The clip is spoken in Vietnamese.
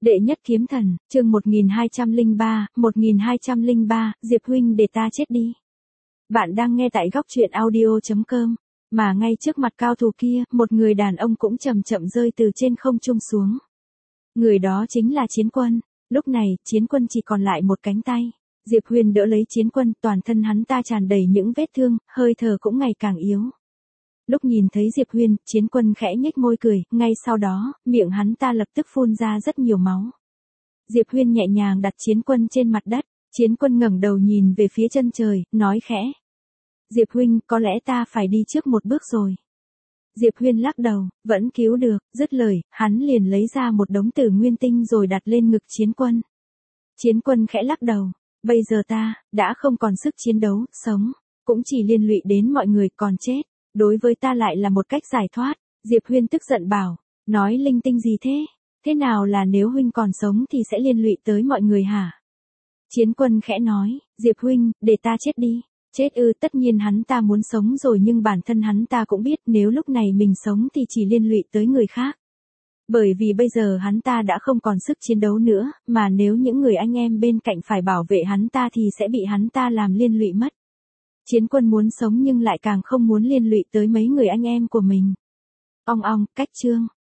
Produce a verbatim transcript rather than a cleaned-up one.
Đệ nhất kiếm thần, chương một nghìn hai trăm lẻ ba, một nghìn hai trăm lẻ ba, Diệp huynh để ta chết đi. Bạn đang nghe tại góc truyện audio chấm com, mà ngay trước mặt cao thủ kia, một người đàn ông cũng chậm chậm rơi từ trên không trung xuống. Người đó chính là Chiến Quân. Lúc này, Chiến Quân chỉ còn lại một cánh tay. Diệp Huyền đỡ lấy Chiến Quân, toàn thân hắn ta tràn đầy những vết thương, hơi thở cũng ngày càng yếu. Lúc nhìn thấy Diệp Huyền, Chiến Quân khẽ nhếch môi cười, ngay sau đó, miệng hắn ta lập tức phun ra rất nhiều máu. Diệp Huyền nhẹ nhàng đặt Chiến Quân trên mặt đất, Chiến Quân ngẩng đầu nhìn về phía chân trời, nói khẽ. Diệp huynh, có lẽ ta phải đi trước một bước rồi. Diệp Huyền lắc đầu, vẫn cứu được, dứt lời, hắn liền lấy ra một đống tử nguyên tinh rồi đặt lên ngực Chiến Quân. Chiến Quân khẽ lắc đầu, bây giờ ta, đã không còn sức chiến đấu, sống, cũng chỉ liên lụy đến mọi người, còn chết. Đối với ta lại là một cách giải thoát. Diệp Huyền tức giận bảo, nói linh tinh gì thế? Thế nào là nếu huynh còn sống thì sẽ liên lụy tới mọi người hả? Chiến Quân khẽ nói, Diệp huynh, để ta chết đi. Chết ư? Tất nhiên hắn ta muốn sống rồi, nhưng bản thân hắn ta cũng biết nếu lúc này mình sống thì chỉ liên lụy tới người khác. Bởi vì bây giờ hắn ta đã không còn sức chiến đấu nữa, mà nếu những người anh em bên cạnh phải bảo vệ hắn ta thì sẽ bị hắn ta làm liên lụy mất. Chiến Quân muốn sống nhưng lại càng không muốn liên lụy tới mấy người anh em của mình. Ong ong, cách chương.